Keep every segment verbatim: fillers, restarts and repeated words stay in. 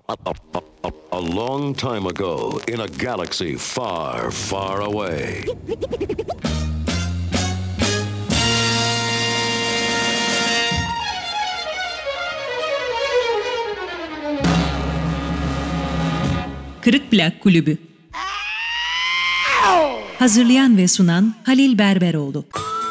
A long time ago, in a galaxy far, far away. Kırık Plak Kulübü. Hazırlayan ve sunan Halil Berberoğlu.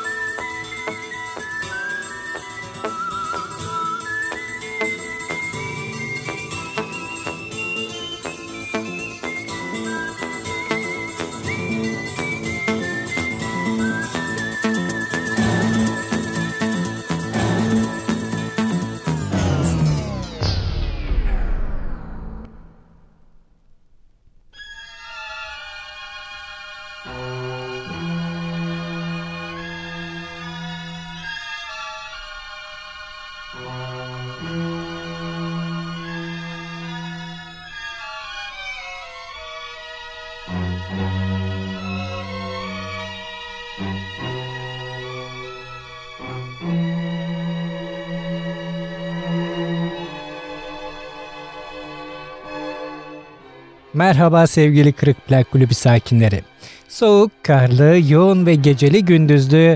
Merhaba sevgili Kırık Plak Kulübü sakinleri. Soğuk, karlı, yoğun ve geceli gündüzlü...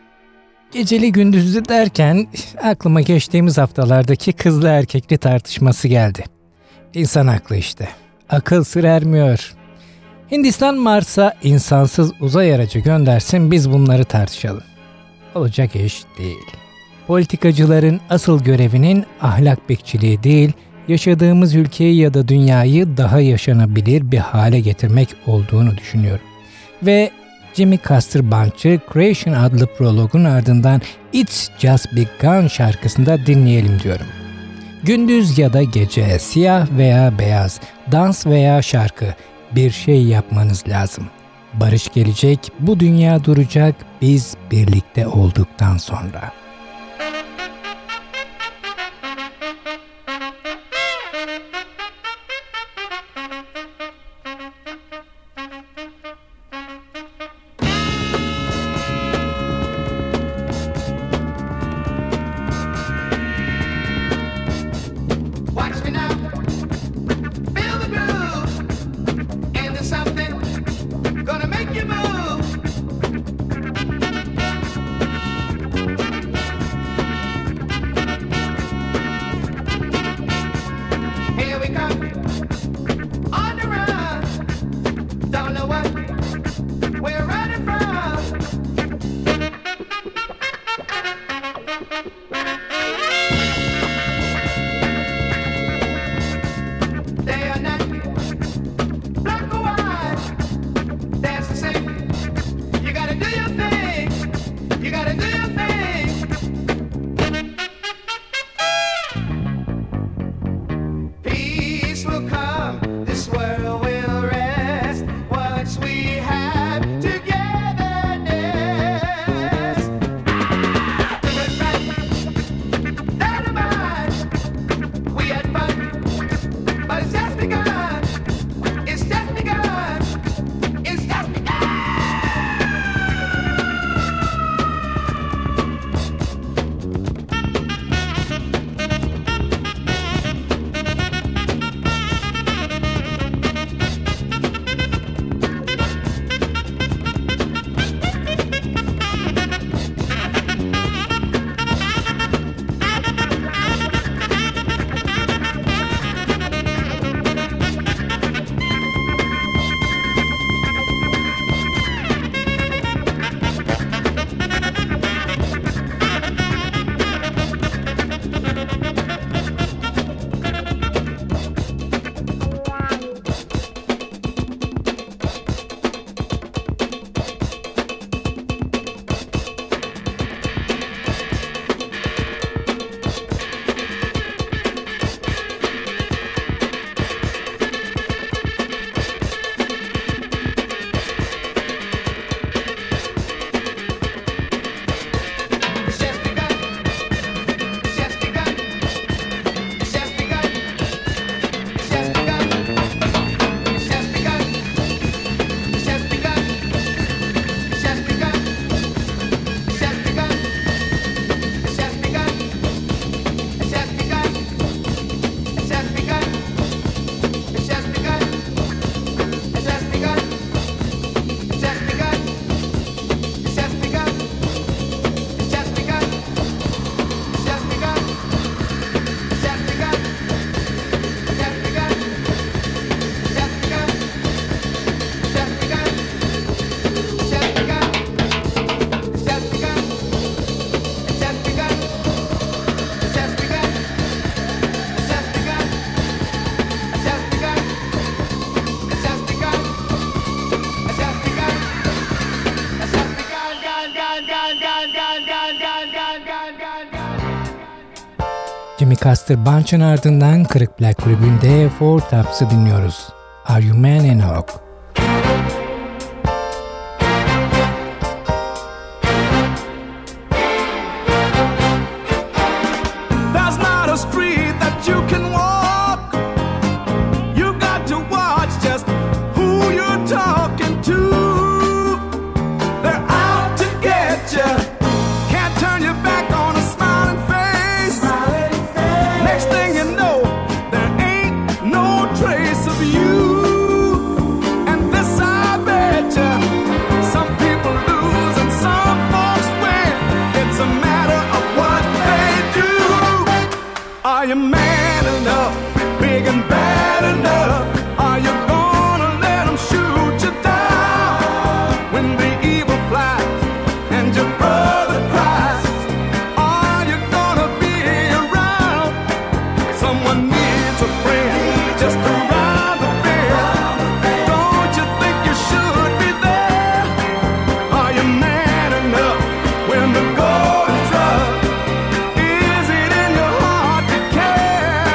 Geceli gündüzlü derken aklıma geçtiğimiz haftalardaki kızlı erkekli tartışması geldi. İnsan aklı işte. Akıl sır ermiyor. Hindistan Mars'a insansız uzay aracı göndersin, biz bunları tartışalım. Olacak iş değil. Politikacıların asıl görevinin ahlak bekçiliği değil, yaşadığımız ülkeyi ya da dünyayı daha yaşanabilir bir hale getirmek olduğunu düşünüyorum. Ve Jimmy Casterbank'çı Creation adlı prologun ardından It's Just Begun şarkısında dinleyelim diyorum. Gündüz ya da gece, siyah veya beyaz, dans veya şarkı, bir şey yapmanız lazım. Barış gelecek, bu dünya duracak, biz birlikte olduktan sonra. Peace will Lancaster Bunch'ın ardından Kırık Plak Kulübü'nde Four Tops'ı dinliyoruz. Are You Man and Hog? There's not a street that you can walk. You got to watch just who you're talking to. They're out to get you. Can't turn your back on a smiling face. Smiling face. Next thing you know, there ain't no trace of you. And this I bet you, some people lose and some folks win. It's a matter of what they do. Are you man enough, big and bad enough? Are you gonna let them shoot you down when the evil flies and your brother cries? Are you gonna be around? Someone needs a friend just around the bend. Don't you think you should be there? Are you man enough when the going is rough? Is it in your heart to care?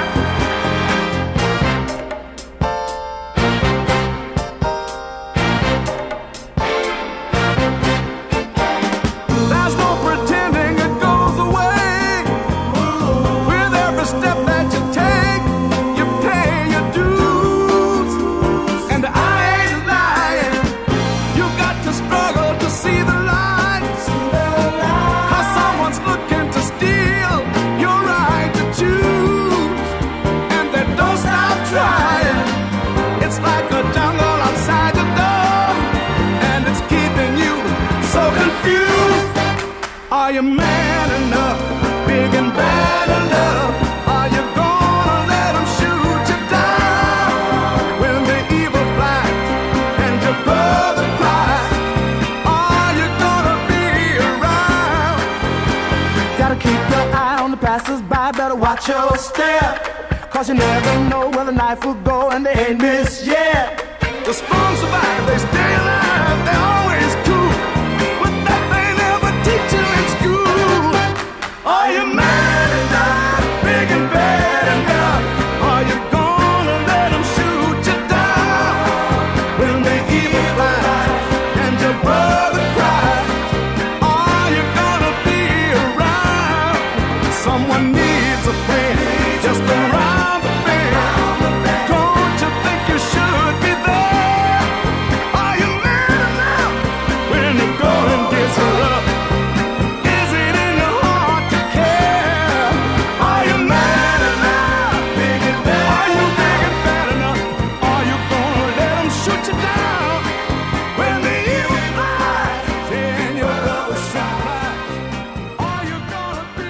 There's no pretending it goes away. With every step that you take, you pay your dues. And I ain't lying. You got to struggle to see the light. Cause someone's looking to steal your right to choose. And they don't stop trying. It's like a jungle outside the door, and it's keeping you so confused. Are you man enough, big and bad enough? Are you gonna let them shoot you down when the evil flies and your brother cries? Are you gonna be around? Gotta keep your eye on the passers-by, better watch your step. Cause you never know where the knife will go, and they ain't missed yet. The strong survive, they stay alive, they're always cool. But that they never teach you in school. Are you man enough, big and bad enough? Are you gonna let them shoot you down when the evil flies and your brother cries? Are you gonna be around? Someone needs a friend just around the bend. Don't you think you should be there? Are you man enough when the going gets rough? Is it in your heart to care? Are you man enough, big and bad? Are you big and bad enough? Are you gonna let them shoot you down when the evil flies and your brother cries? Are you gonna be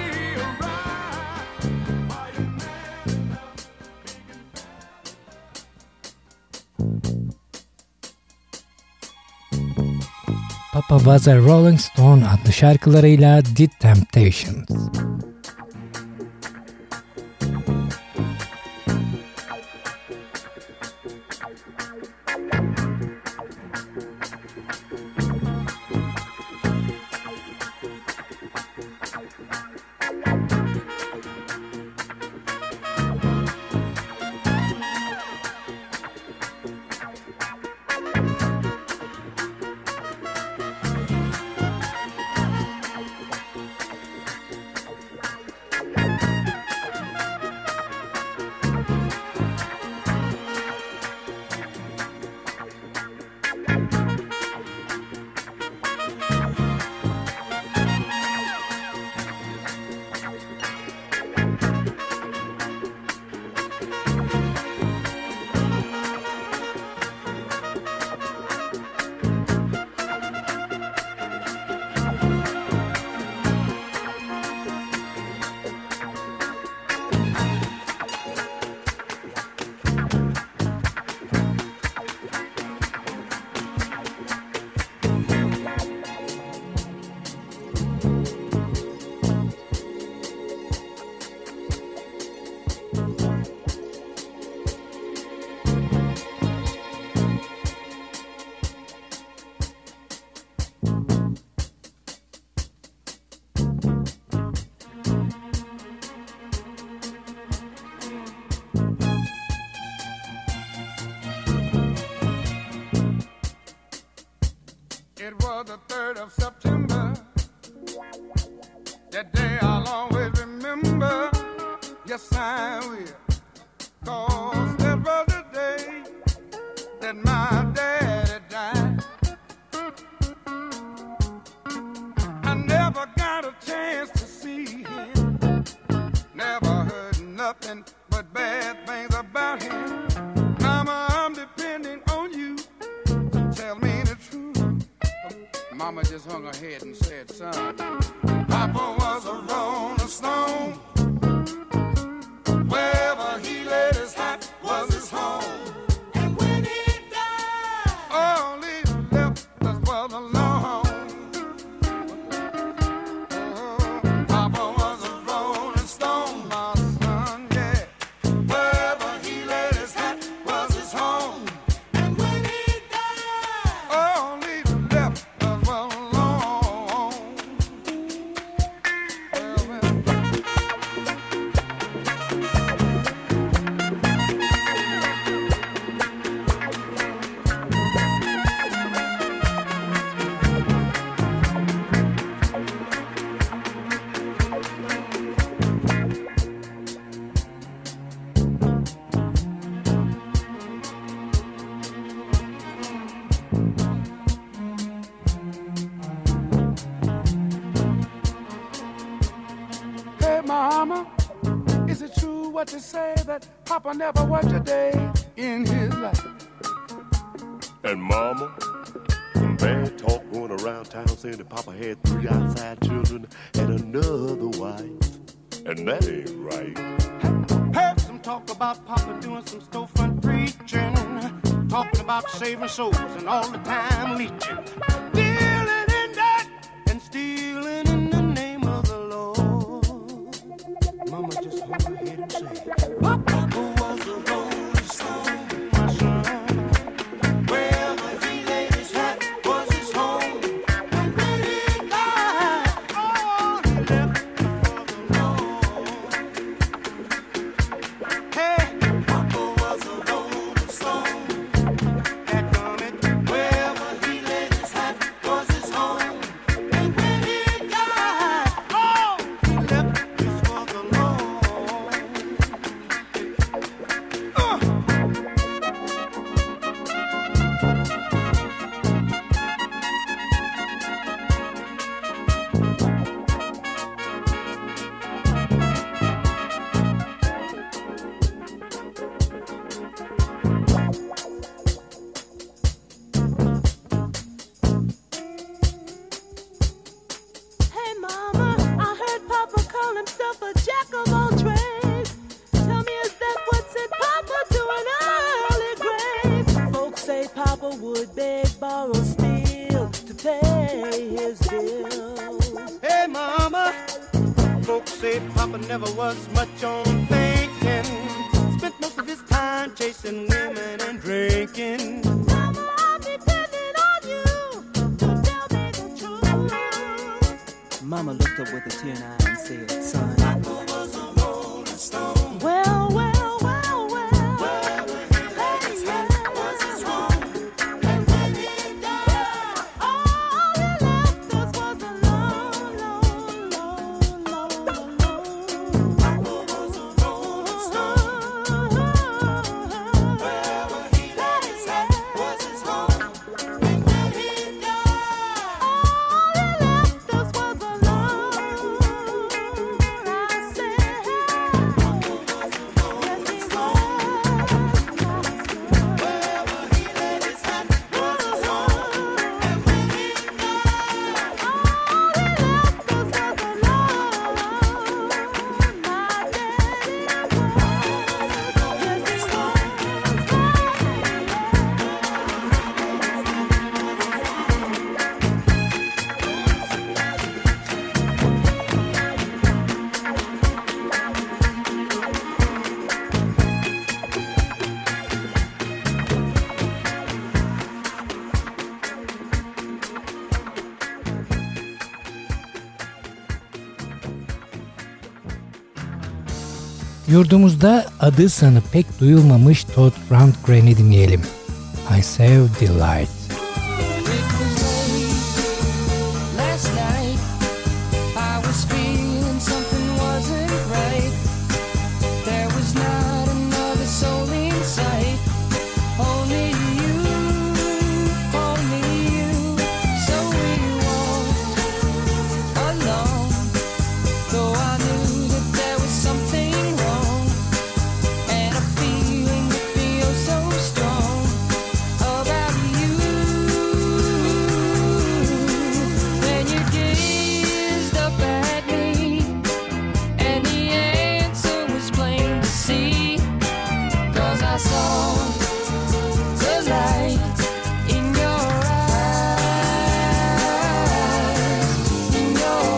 around? Are you man enough, big and bad? Papa Was a Rolling Stone adlı şarkılarıyla The Temptations. twenty-third of September. That day I'll always remember. Yes, I will. 'Cause that was the day that my daddy died. I never got a chance to see him. Never heard nothing but bad things about him. Mama, I'm depending on you to tell me the truth. Mama just hung her head and said, son, Papa was a rolling stone. Wherever he laid his hat was his home. And when he died, all he left us was alone. Oh, Papa was a rolling stone, my son, yeah. Wherever he laid his hat was his home. And when he died, all he left us was alone. Well, well. Hey, Mama, is it true what they say that Papa never worked a day in his life? And Mama, some bad talk going around town saying that Papa had three outside children and another wife. And that ain't right. Heard some talk about Papa doing some storefront preaching, talking about saving souls and all the time leeching, dealing in that and stealing in the name of the Lord. Mama just hung her head and said, Papa was a rolling stone, my son. Wherever he laid his hat was his home. And when he died, all he left was alone. Hey, Papa was a rolling stone. That done it. Wherever he laid his hat was his home. And when he died, all he left us was alone. Uh. Hey mama, I heard Papa call himself a jack of all trades. Tell me, is that what sent Papa to an early grave? Folks say Papa would beg, borrow, steal to pay his bills. Hey, Mama. Folks say Papa never was much on thinking. Spent most of his time chasing women and drinking. Mama, I'm depending on you to tell me the truth. Mama looked up with a tear in her eye and said, son, Well, well, well, well. Hey, yeah. And when he died, all he left us was alone, alone, alone, alone, alone. Papa was a rolling stone. Wherever he laid his hat was his home. And when he died, all he left us was alone. I said, Papa was a rolling stone. Wherever he laid his hat was his home. And when he died, all he left us was alone. My daddy was, yes he was. Yurdumuzda adı sanı pek duyulmamış Todd Rundgren'i dinleyelim. I Save Delight. It was late I saw the light in your eyes, in your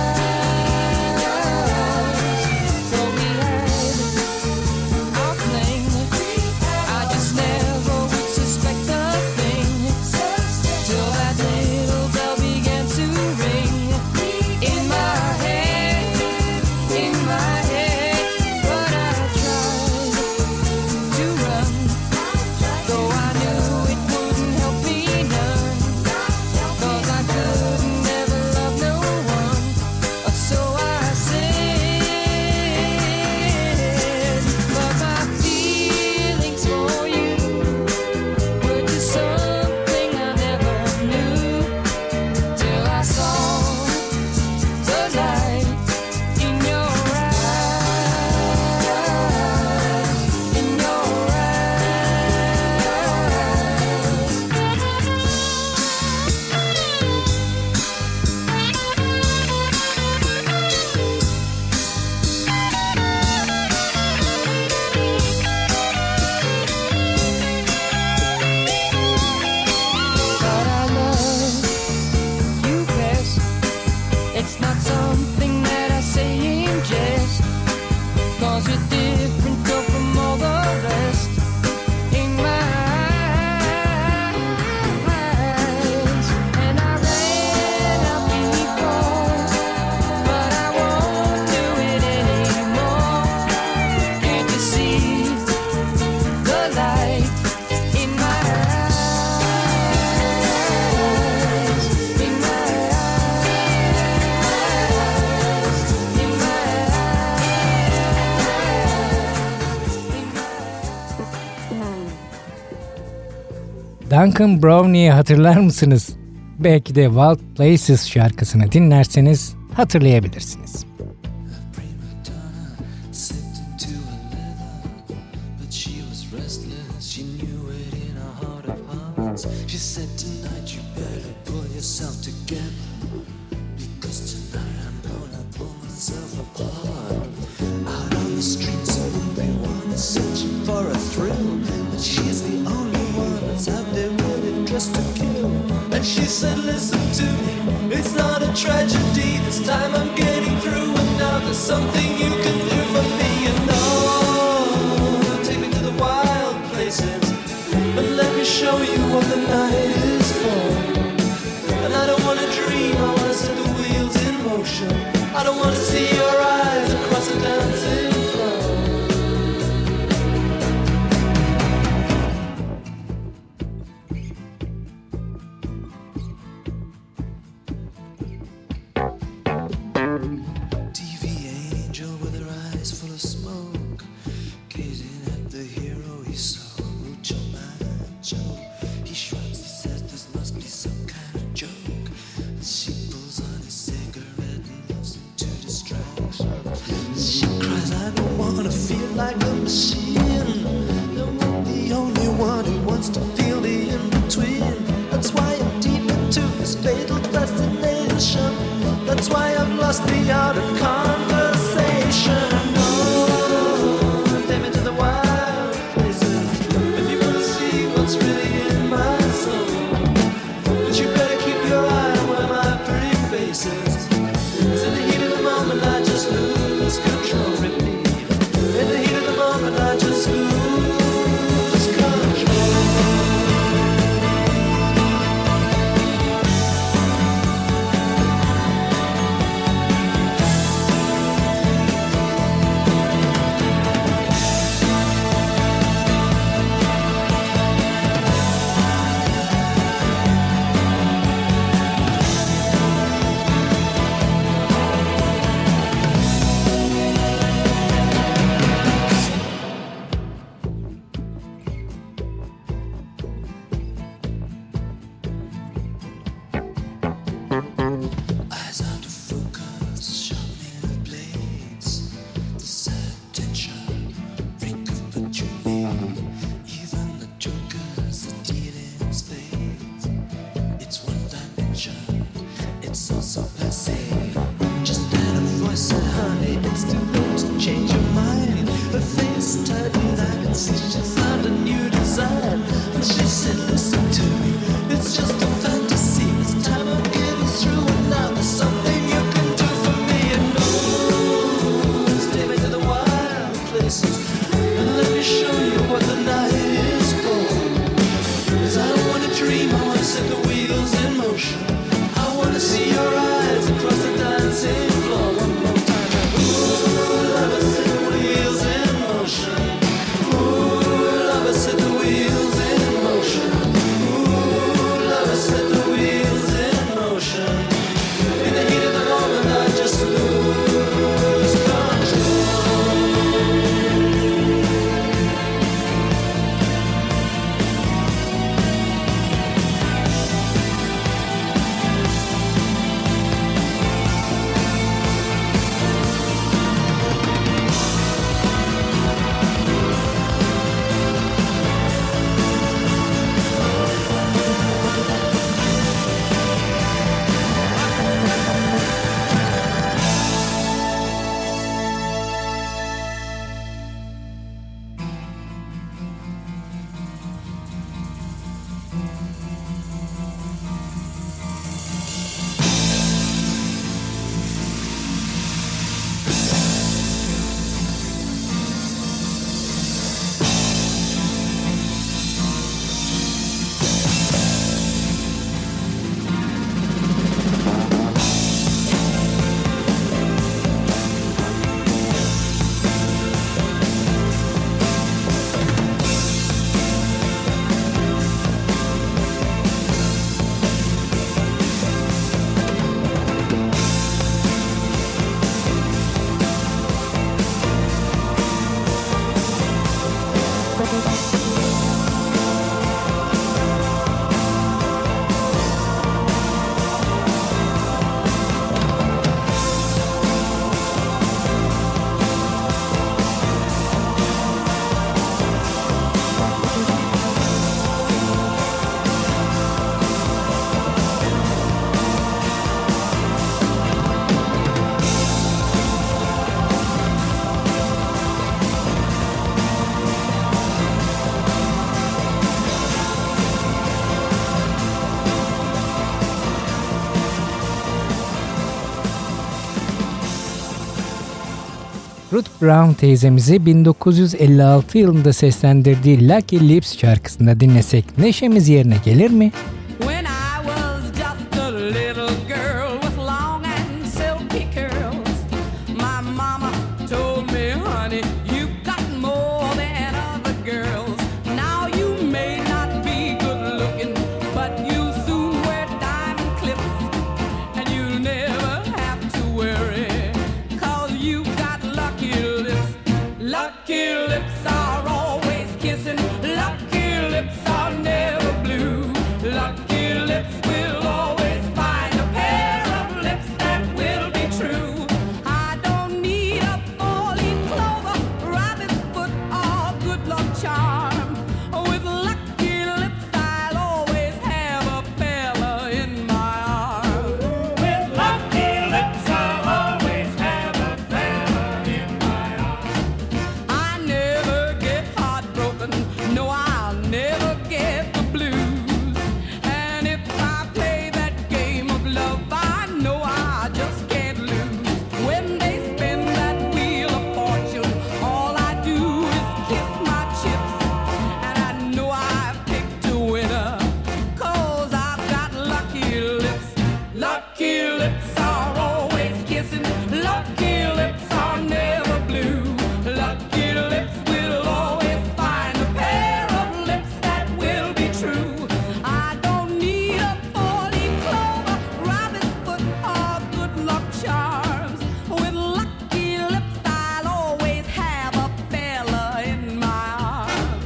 eyes. Though we had our fling, I just never would suspect a thing till that little bell began to ring in my head, in my head. But I tried to run, though I knew it wouldn't help me none, 'cause I couldn't never love no one, so I said. But my feelings for you were just something I never knew, till I saw the light in your eyes, in your But I love you best. It's not something that I say in jest, 'cause you're different girl, from all the rest. In my eyes, and I ran out before, but I won't do it anymore. Can't you see the light in my eyes, in my eyes, in my Duncan Brownie'yi hatırlar mısınız? Belki de Wild Places şarkısını dinlerseniz hatırlayabilirsiniz. slipped into a leather, but she was restless. She knew it in her heart of hearts. She said, tonight you better pull yourself together, because tonight I'm gonna pull myself apart. Out on the streets of everyone is searching for a thrill, but she's the only one that's out there ready just to kill. And she said, listen to me, it's not a tragedy. This time I'm getting through, and now there's something you can do for me. And oh, take me to the wild places, and let me show you what the night is for. And I don't wanna dream, I wanna set the wheels in motion. I don't wanna see your eyes across the dancing floor. T V angel with her eyes full of smoke, gazing at the hero he saw, Mucho Macho. He shrugs, he says this must be some kind of joke. She pulls on his cigarette and loves him to distraction. She cries, I don't wanna feel like a machine. I'm not the only one who wants to feel the in-between. That's why I'm deep into this fatal fascination. That's why I've lost the art of conversation. No, take me to the wild places, if you wanna see what's really in my soul. But you better keep your eye on where my pretty face is. 'Cause in the heat of the moment I just lose control. Repeat. In the heat of the moment I just lose control. Eyes out of focus, sharpening blades. The sad tension, reek of patchouli. Even the jokers are dealing in spades. It's one dimension, it's also passé. Just add a voice and honey, it's too late to change your mind. Her face tightened, I can see she's not inside. And she said, listen to me, it's just a fantasy. It's time I'm getting through, and now there's something you can do for me. And oh, stay back to the wild places, and let me show you what the night is for. 'Cause I don't wanna dream, I wanna set the wheels in motion. I wanna see your eyes across the dancing floor. One more time. Ooh, love us, set the wheels in motion. Ooh, love us, set the wheels in motion. Ooh, love us, set the wheels in motion. In the heat of the moment, I just lose control. Ruth Brown teyzemizi bin dokuz yüz elli altı yılında seslendirdiği Lucky Lips şarkısında dinlesek neşemiz yerine gelir mi? When I was just a little girl with long and silky curls, my mama told me, honey, you've got more than other girls. Now you may not be good looking, but you soon wear diamond clips, and you'll never have to worry, 'cause you've got lucky lips. Lucky lips are always kissing, lucky lips are never blue. Lucky lips will always find a pair of lips that will be true. I don't need a four-leaf clover, rabbit's foot, or good luck charm. With lucky lips I'll always have a fella in my arms. With lucky lips I'll always have a fella in my arms. I never get heartbroken, no, I'll never get the blues. And if I play that game of love, I know I just can't lose. When they spin that wheel of fortune, all I do is kiss my chips, and I know I've picked a winner, 'cause I've got lucky lips. Lucky lips are always kissing, lucky lips are never blue. Lucky lips will always find a pair of lips that will be true. I don't need a four-leaf clover, rabbit's foot, or good luck charms. With lucky lips I'll always have a fella in my arms.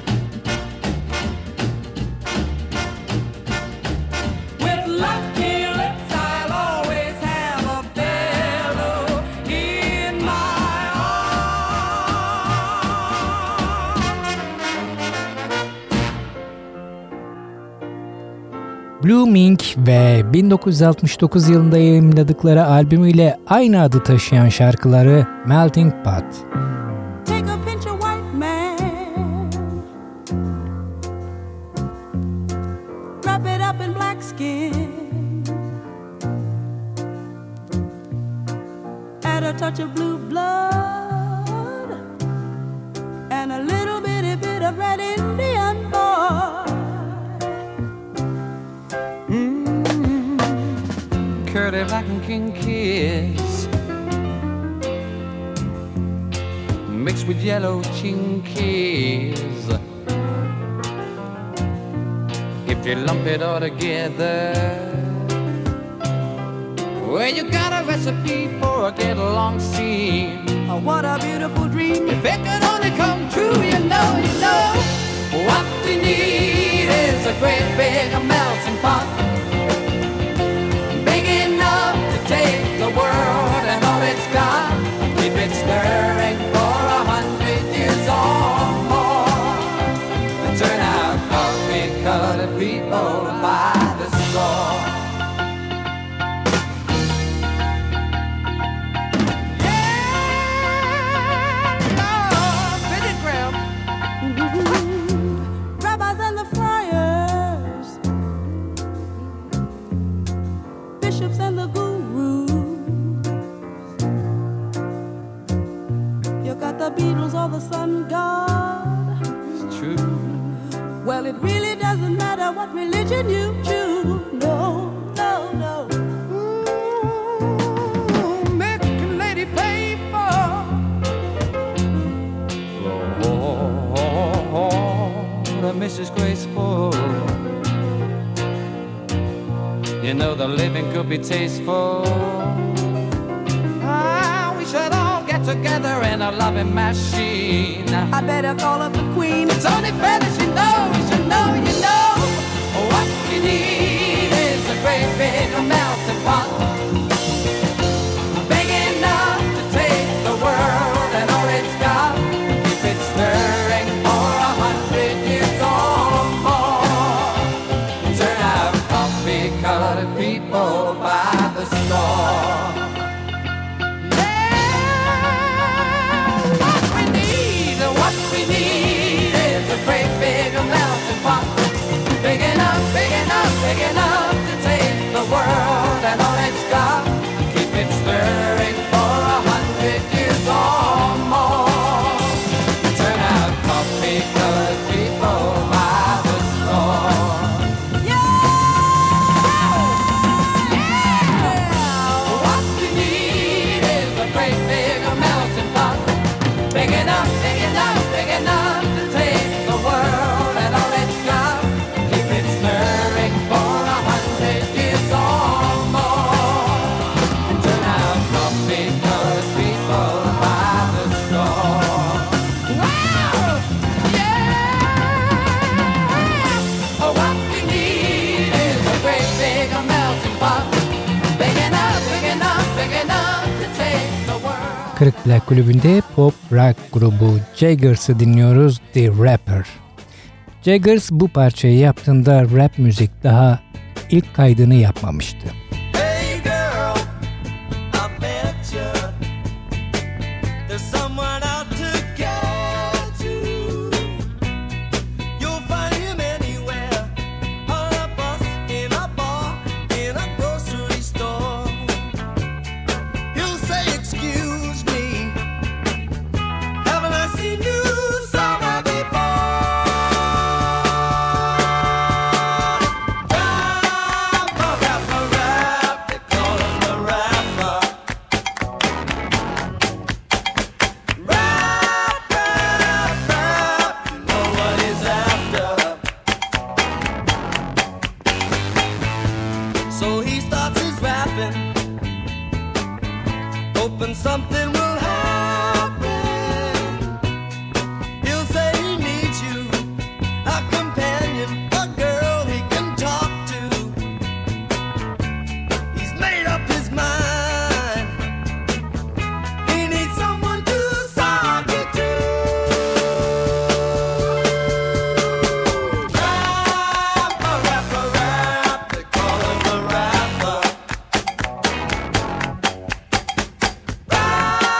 With lucky lips I'll always have a fellow in my Blooming ve bin dokuz yüz altmış dokuz yılında yayımladıkları albümüyle aynı adı taşıyan şarkıları Melting Pot. Take a pinch of white man, black skin, add a touch of blue blood, and a little bitty bit of red Indian boy. Mm-hmm. Curly black and king kiss mixed with yellow chinkies. If you lump it all together, well, you got a recipe for a get along scene. Oh, what a beautiful dream. If it could only come true, you know, you know, what we need is a great big melting pot, big enough to take the world and all it's got. Keep it stirring for a hundred years or more, and turn out coffee-colored people by the score. Rabbis and the friars, bishops and the gurus. You got the Beatles or the sun god. It's true. Well, it really doesn't matter what religion you choose. No, no, no. Ooh, make a lady pay for the Missus Graceful. You know the living could be tasteful. Ah, we should all get together in a loving machine. I better call up the queen. It's only fair that you know, you should know, you know, what we need is a great big melting pot, big enough to take the world and all it's got. Keep it stirring for a hundred years or more. Turn out coffee-colored people by the store. What we need is a great big melting pot, big enough, big enough, big enough to take the world and all it's got. Keep it stirring for a hundred years or more. Turn out coffee-colored people by the store. Yeah! Yeah! What we need is a great big melting pot, big enough, big enough, big enough to take the world and all it's got. Keep it stirring for a hundred years or more, and turn out coffee-colored people by the store. Wow! Yeah! Oh, what we need is a great big melting pot, big enough, big enough, big enough to take the world. Kırık Plak Kulübü'nde pop rock grubu Jaggers'ı dinliyoruz, The Rapper. Jaggers bu parçayı yaptığında rap müzik daha ilk kaydını yapmamıştı. Hey girl, I bet you there's someone out to get you. You'll find him anywhere, on a bus, in a bar, in a grocery store. He'll say, excuse me, haven't I seen you somewhere before? Rapper, rapper, rap, they call him the rapper. Rap, rap, rap, you know what he's after. So he starts his rapping, hoping something will happen. He'll say he needs you, a companion, a girl he can talk to. He's made up his mind, he needs someone to talk it to. Rapper, rapper, rap, they call him the rapper. Rap,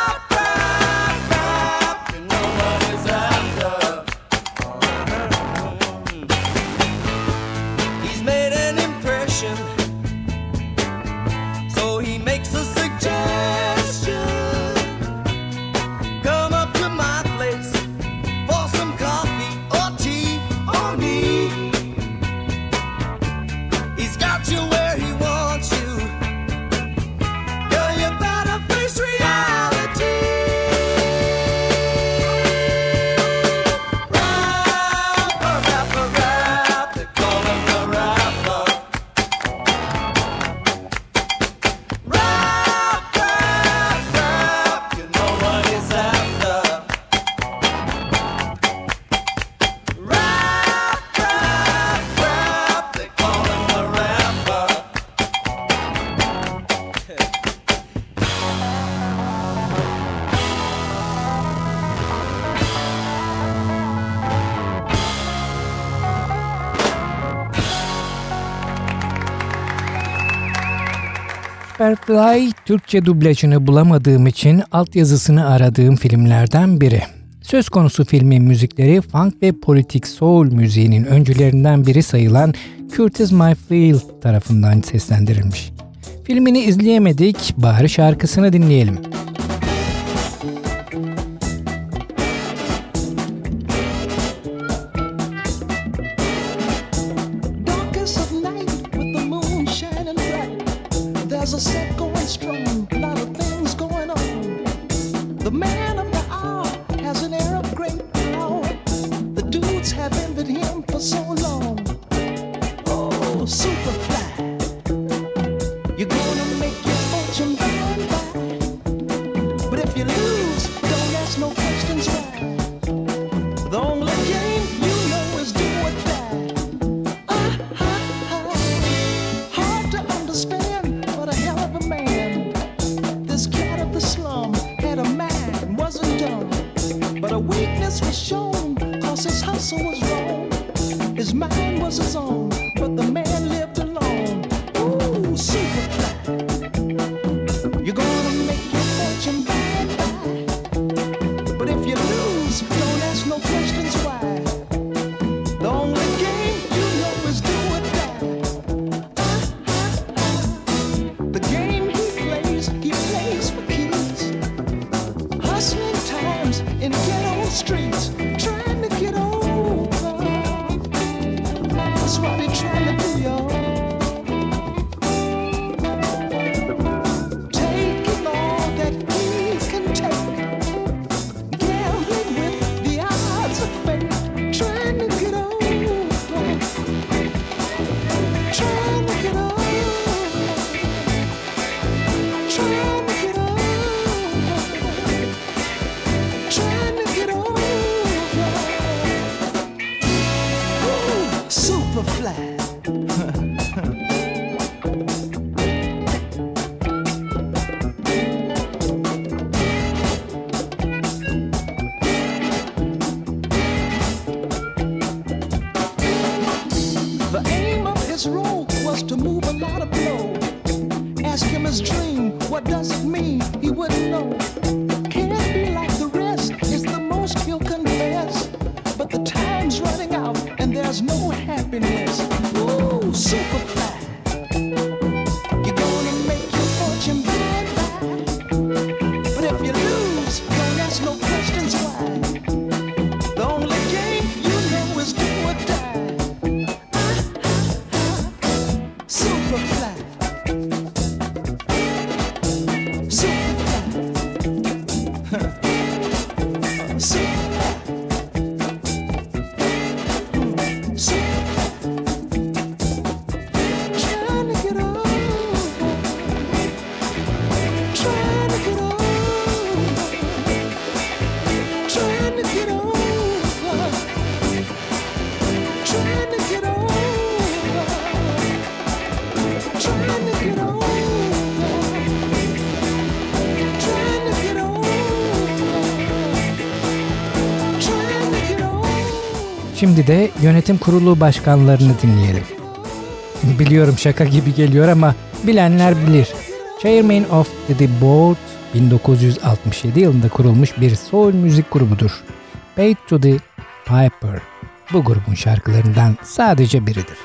Superfly, Türkçe dublajını bulamadığım için altyazısını aradığım filmlerden biri. Söz konusu filmin müzikleri funk ve politik soul müziğinin öncülerinden biri sayılan Curtis Mayfield tarafından seslendirilmiş. Filmini izleyemedik, bari şarkısını dinleyelim. There's a set going strong, a lot of things going on. The man of the hour has an air of great power. The dudes have envied him for so long. Oh, Superfly, you're gonna make your fortune by and by. But if you lose, don't ask no questions why. The only game you know is do or die. Ah, ah, ah. Hard to understand, but a hell of a man. This cat of the slum had a mind, wasn't dumb. But a weakness was shown, cause his hustle was wrong. His mind was his own, but the man lived alone. Ooh, Superfly, you're gonna make your fortune by and by. But if you lose, don't ask no questions why. The only game you know is do or die. The game he plays, he plays for keys. Hustling times in ghetto streets, trying to get over. That's what he trying to do, y'all. Taking all that he can take, gambling with the odds of fate, trying to get over, trying to get over, trying to get over, trying to get over. Ooh, Superfly. The aim of his role was to move a lot of blow. Ask him his dream, what does it mean? He wouldn't know. Can't be like the rest, it's the most he'll confess. But the time's running out and there's no happiness. Ooh, Superfly, you're gonna make your fortune by and by. But if you lose, don't ask no questions why. The only game you know is do or die. Superfly, Superfly, Superfly, Superfly. Trying to get over, trying to get over, trying to get over, trying to get over. Trying to get over, trying to get over, trying to get over. Şimdi de yönetim kurulu başkanlarını dinleyelim. Biliyorum şaka gibi geliyor ama bilenler bilir. Chairman of the Board bin dokuz yüz altmış yedi yılında kurulmuş bir soul müzik grubudur. Paid to the Piper bu grubun şarkılarından sadece biridir.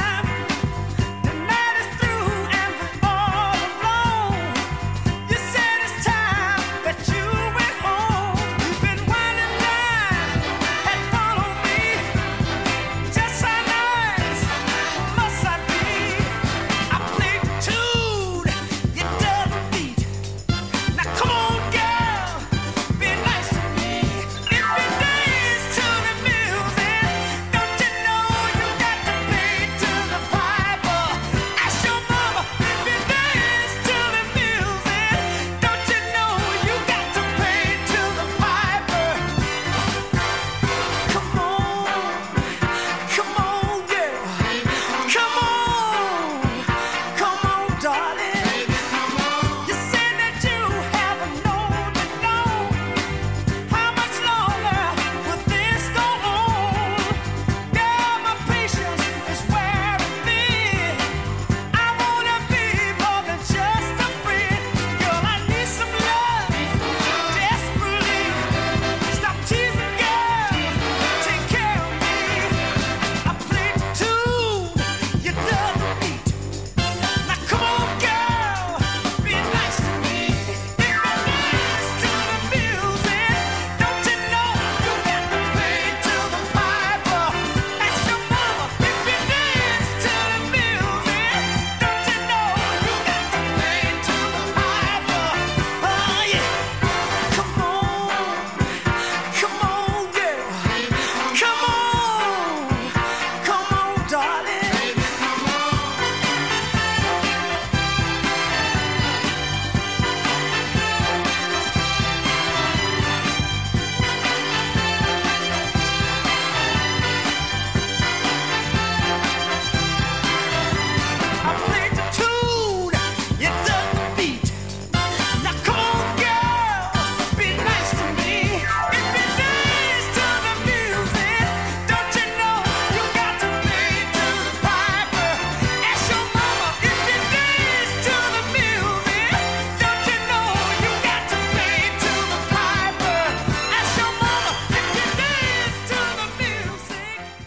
You said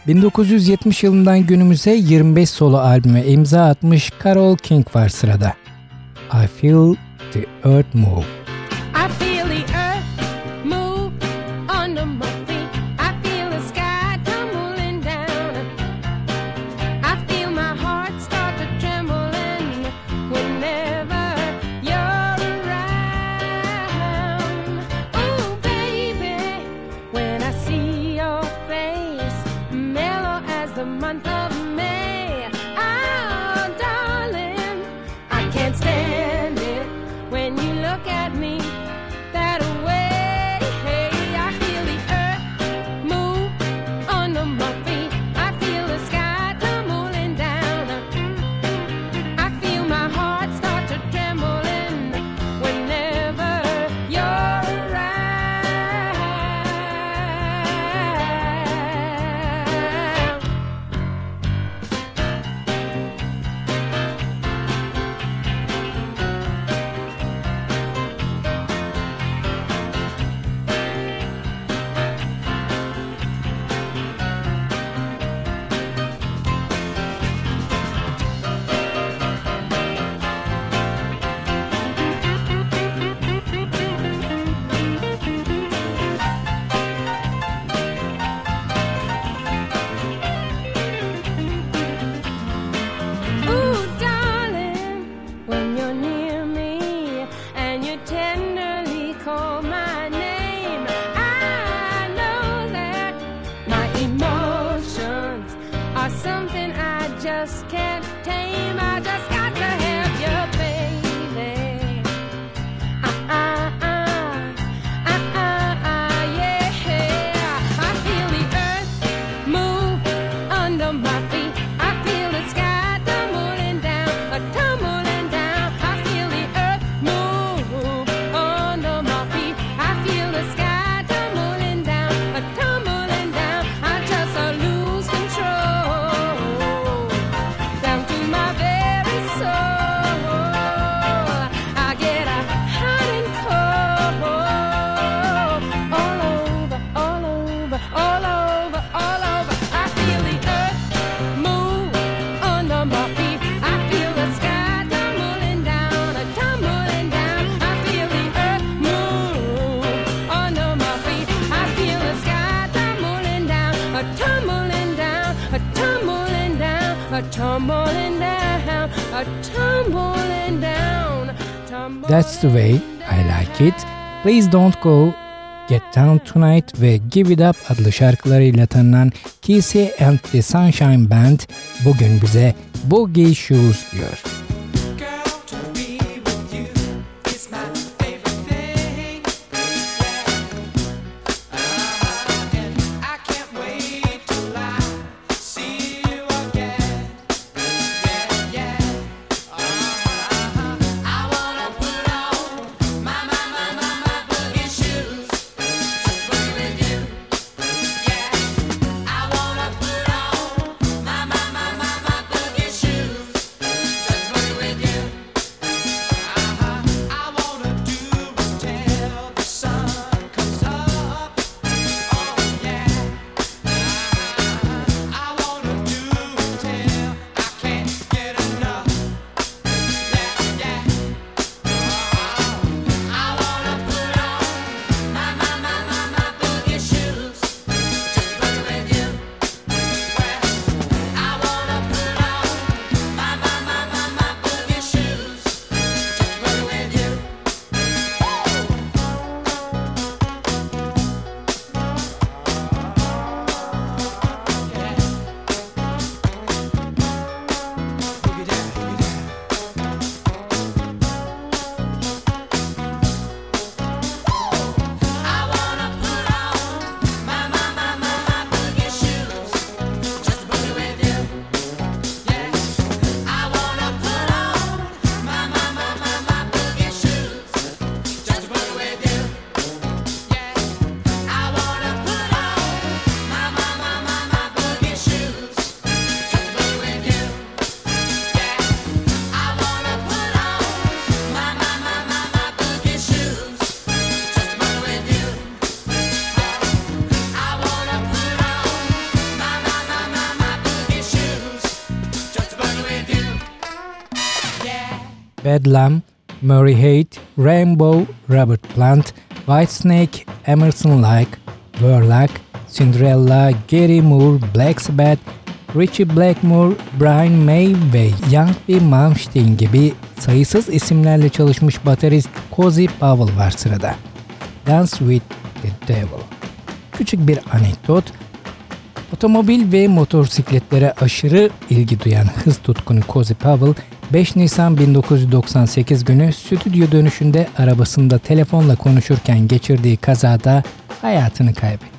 bin dokuz yüz yetmiş yılından günümüze yirmi beş solo albüme imza atmış Carole King var sırada. I Feel the Earth Move. I feel the earth move under my feet. I feel the sky tumbling down. I feel my heart start to trembling whenever you're around. Oh, baby, when I see your face, mellow as the month of May. Oh, darling, I can't stand it when you look at me that way. I feel the earth move under my feet. I feel the sky tumbling down. I feel my heart start to trembling whenever you're around. Ooh, darling, when you're near me and you tenderly call my name, I know that my emotions are something I just can't tame. I just got to have you, baby. Uh, uh, uh, uh, uh, uh, yeah. I feel the earth move under my feet. I feel the sky tumbling down, a tumbling down. I feel the earth move under my feet. I feel the sky tumbling down, a tumbling down. I just uh, lose control down to my very soul. I get a hot and cold all over, all over, all over, all over. I feel the earth move under my feet. I feel the sky tumbling down, a tumbling down. I feel the earth move under my feet. I feel the sky tumbling down, a tumbling down, a tumbling down, a tumbling down, a tumbling down. tumbling That's the way I like it. Please Don't Go, Get Down Tonight ve Give It Up adlı şarkılarıyla tanınan Kesey and the Sunshine Band bugün bize Boogie Shoes diyor. Girl, to be with you is my favorite thing. Yeah. And I can't wait till I see you again. Yeah, yeah. Uh-huh. I wanna put on my, my, my, my, my boogie shoes. Just boogie with you. Yeah. I wanna put on my, my, my, my, my boogie shoes. Just Bedlam, Murray Haight, Rainbow, Robert Plant, Whitesnake, Emerson Lake, Verlac, Cinderella, Gary Moore, Black Sabbath, Ritchie Blackmore, Brian May ve Young V. Malmsteen gibi sayısız isimlerle çalışmış baterist Cozy Powell var sırada. Dance with the Devil. Küçük bir anekdot, otomobil ve motosikletlere aşırı ilgi duyan hız tutkunu Cozy Powell, beş Nisan bin dokuz yüz doksan sekiz günü stüdyo dönüşünde arabasında telefonla konuşurken geçirdiği kazada hayatını kaybetti.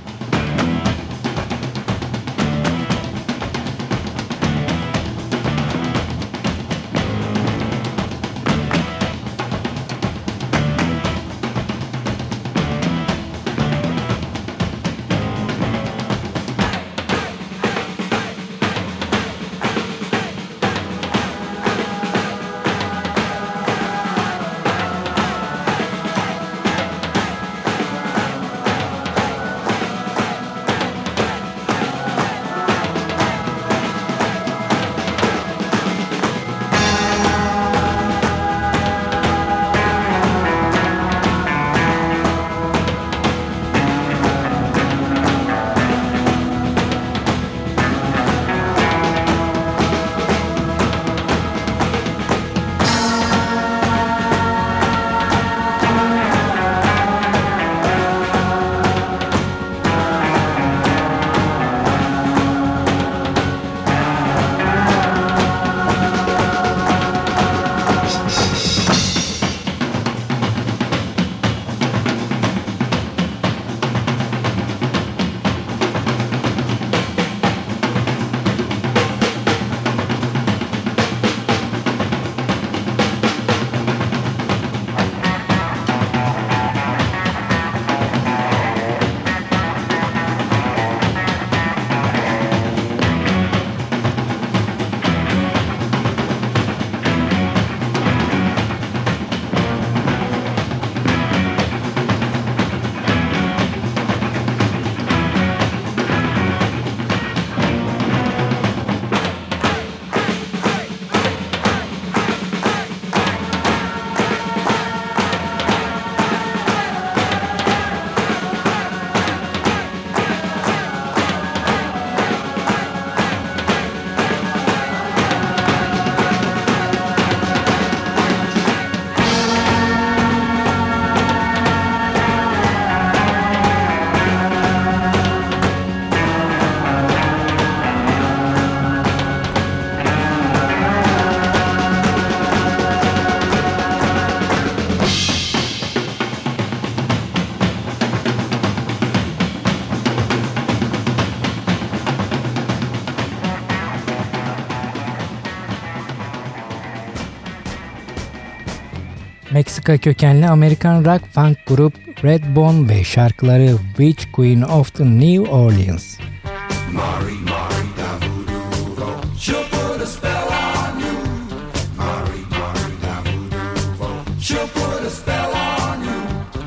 Meksika kökenli Amerikan rock funk grup Redbone ve şarkıları Witch Queen of the New Orleans. Mari, Mari, da voodoo vo. She'll put a spell on you. Mari, Mari, da voodoo vo. She'll put a spell on you.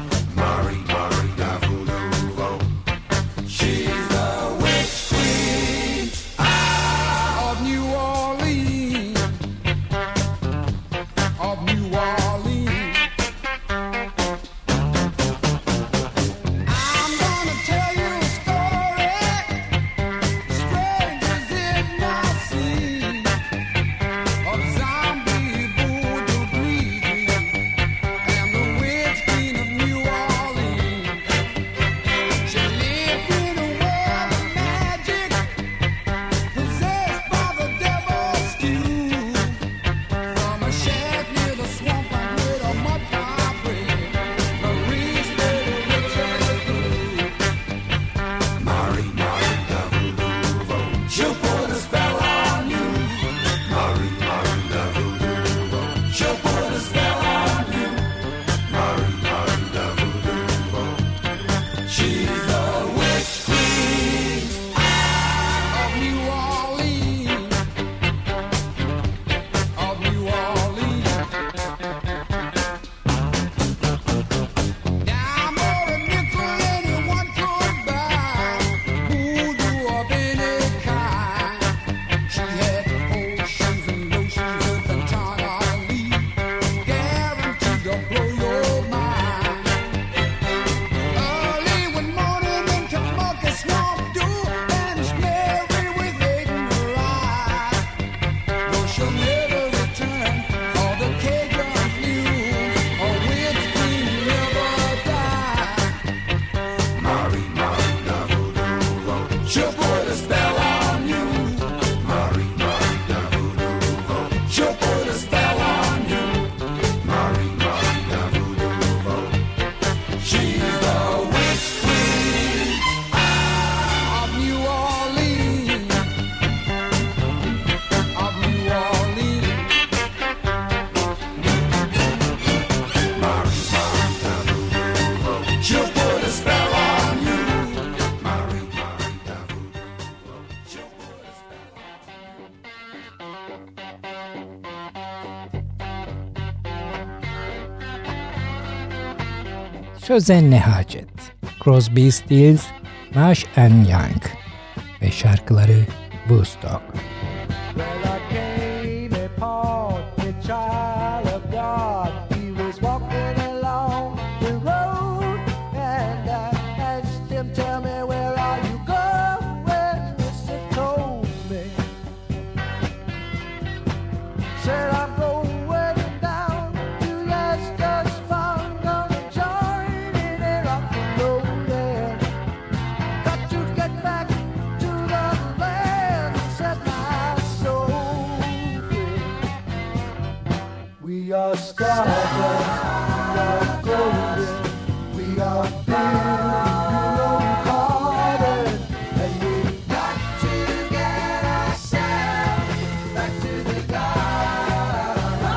Mari, Mari, da voodoo vo. She's the witch queen of New Orleans. Of New Orleans. I'm gonna tell you a story. Strangers in my sea. Of zombie voodoo bleeding and the Söze ne hacet? Crosby, Stills, Nash and Young ve şarkıları Woodstock. Well, I came upon a child of God. He was walking along the road, and I asked him, "Tell me, where are you going?" Mister told me. Said, "I'm going down to Leicester's farm, gonna join in a rock and roll there. Got to get back to the land, set my soul free. We are stardust, we are golden, we are building carbon, and we got to get ourselves back to the garden.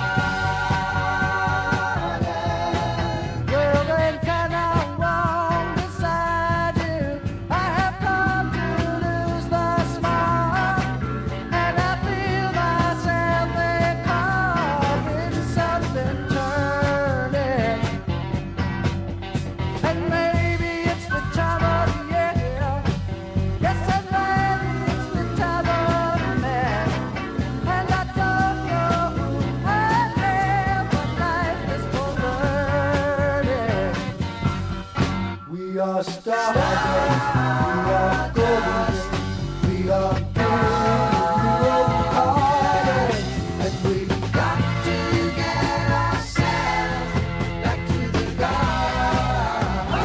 Well, then can I walk beside you? I have come to lose the smile, and I feel myself there caught in something turning. And maybe it's the time of year. Yes, and maybe it's the time of man. And I don't know who I am, but life is for learning. We are stardust, we are golden, we are building carbon, and we got to get ourselves back to the garden.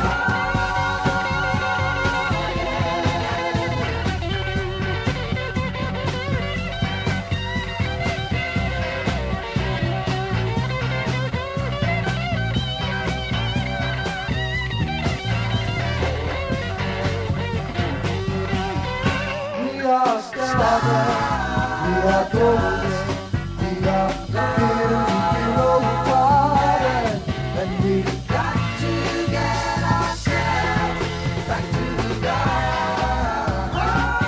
We are stardust, we are golden, we are building carbon, and we got to get ourselves back to the garden.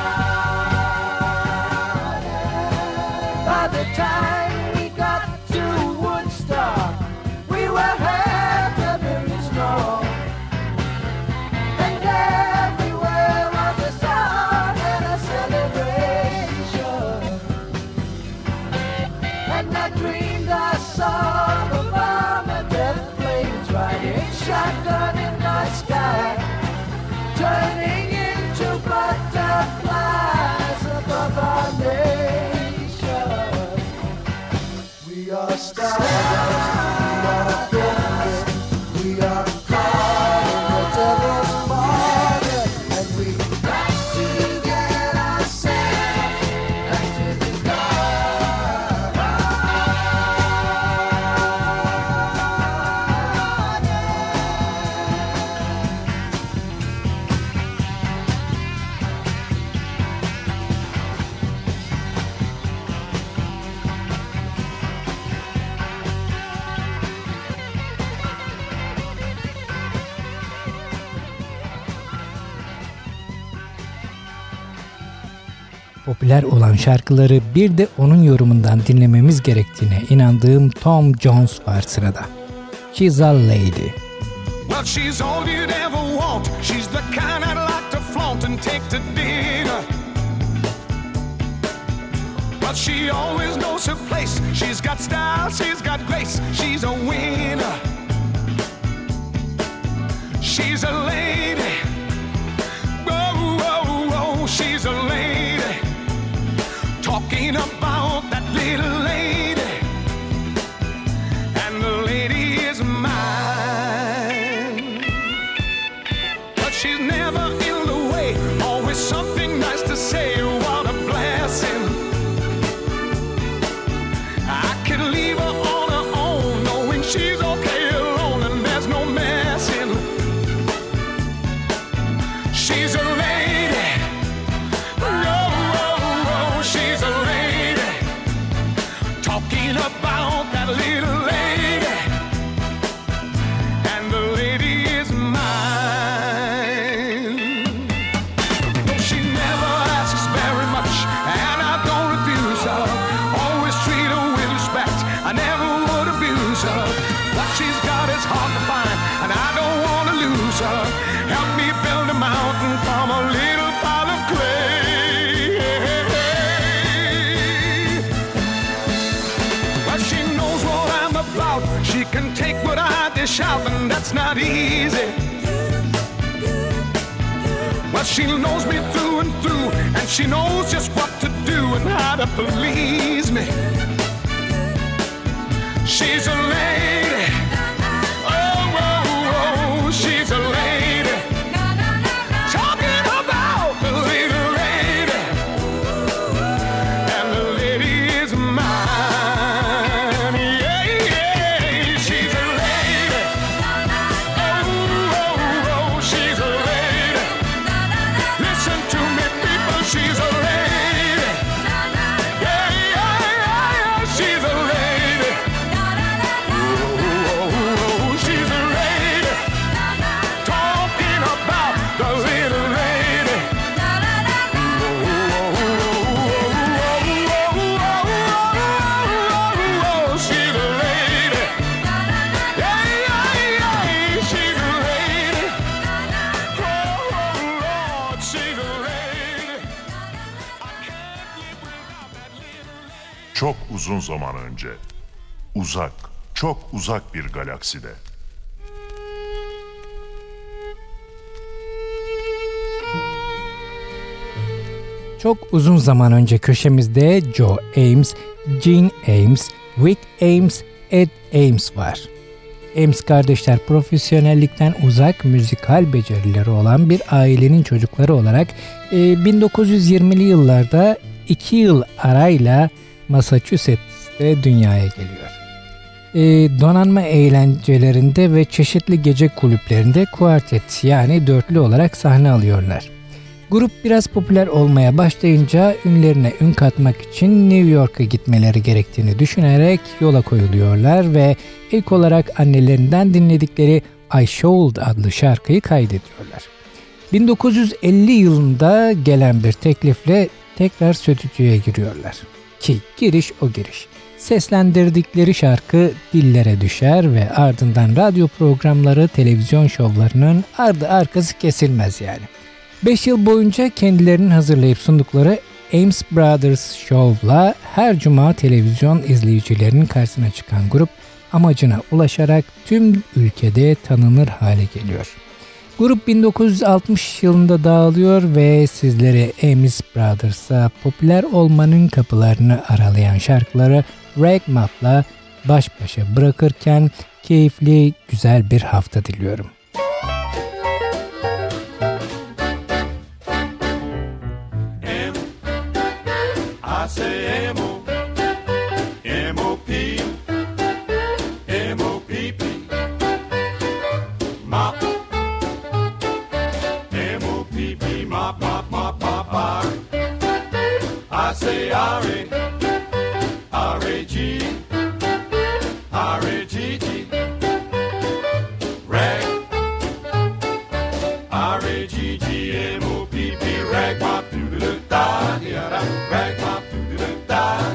By the time we got to Woodstock, we were half a million strong. And everywhere was a song and a celebration. And I dreamed I saw the bomb and death flames riding shotgun in the sky, turning into butterflies above our nation. We are stardust, we are golden, we are caught in the devil's market, and we got to get ourselves back to the Popüler olan şarkıları bir de onun yorumundan dinlememiz gerektiğine inandığım Tom Jones var sırada. She's a Lady. Well, she's all you'd ever want. She's the kind I'd like to flaunt and take to dinner. But she always knows her place. She's got style, she's got grace. She's a winner. She's a lady. Whoa, whoa, whoa, she's a lady. Talking about that little lady. And the lady is mine. But she's never in the way. Always something nice to say. What a blessing. I could leave her on her own, knowing she's okay alone and there's no messing. She's a lady. Oh, oh, oh, she's a lady. Talking about that little lady. And the lady is mine. No, she never asks very much, and I don't refuse her. Always treat her with respect. I never would abuse her. But she's out. She can take what I dish out, and that's not easy. Well, she knows me through and through, and she knows just what to do and how to please me. She's a lady. Oh, oh, oh, she's a lady. Talking about the little lady, and the lady is mine. Yeah, yeah, she's a lady. Oh, oh, oh, she's a lady. Listen to me, people, she's a lady. Yeah, yeah, yeah, yeah, she's a lady. Oh, oh, oh, she's a lady. Talking about the little lady. Oh, oh, oh, oh, she's a lady. Yeah, yeah, yeah, she's a lady. Oh, Lord, she's a lady. I can't live without that little lady. Çok uzun zaman önce, uzak, çok uzak bir galakside. Çok uzun zaman önce köşemizde Joe Ames, Gene Ames, Vic Ames, Ed Ames var. Ames kardeşler profesyonellikten uzak müzikal becerileri olan bir ailenin çocukları olarak e, bin dokuz yüz yirmili yıllarda iki yıl arayla Massachusetts'te dünyaya geliyor. E, donanma eğlencelerinde ve çeşitli gece kulüplerinde kuartet yani dörtlü olarak sahne alıyorlar. Grup biraz popüler olmaya başlayınca ünlerine ün katmak için New York'a gitmeleri gerektiğini düşünerek yola koyuluyorlar ve ilk olarak annelerinden dinledikleri I Should adlı şarkıyı kaydediyorlar. bin dokuz yüz elli yılında gelen bir teklifle tekrar stüdyoya giriyorlar. Ki giriş o giriş. Seslendirdikleri şarkı dillere düşer ve ardından radyo programları, televizyon şovlarının ardı arkası kesilmez yani. beş yıl boyunca kendilerinin hazırlayıp sundukları Ames Brothers Show'la her cuma televizyon izleyicilerinin karşısına çıkan grup amacına ulaşarak tüm ülkede tanınır hale geliyor. Grup bin dokuz yüz altmış yılında dağılıyor ve sizleri Ames Brothers'a popüler olmanın kapılarını aralayan şarkıları Rag Map'la baş başa bırakırken keyifli, güzel bir hafta diliyorum. I say M O, M O P, M O P P, mop, M O P P, mop, mop, mop, mop, R. I say R A, R A G, R A G G, rag, R A G G, M O P P, rag, mop, doo doo doo da, yeah, da, rag, mop, doo doo doo da.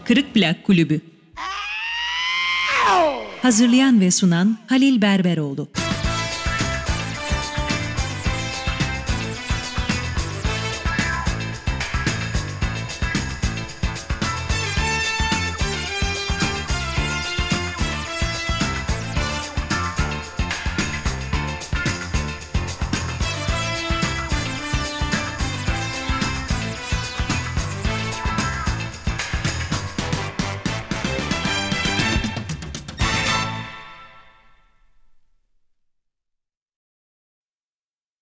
Kırık Plak Kulübü. Hazırlayan ve sunan Halil Berberoğlu.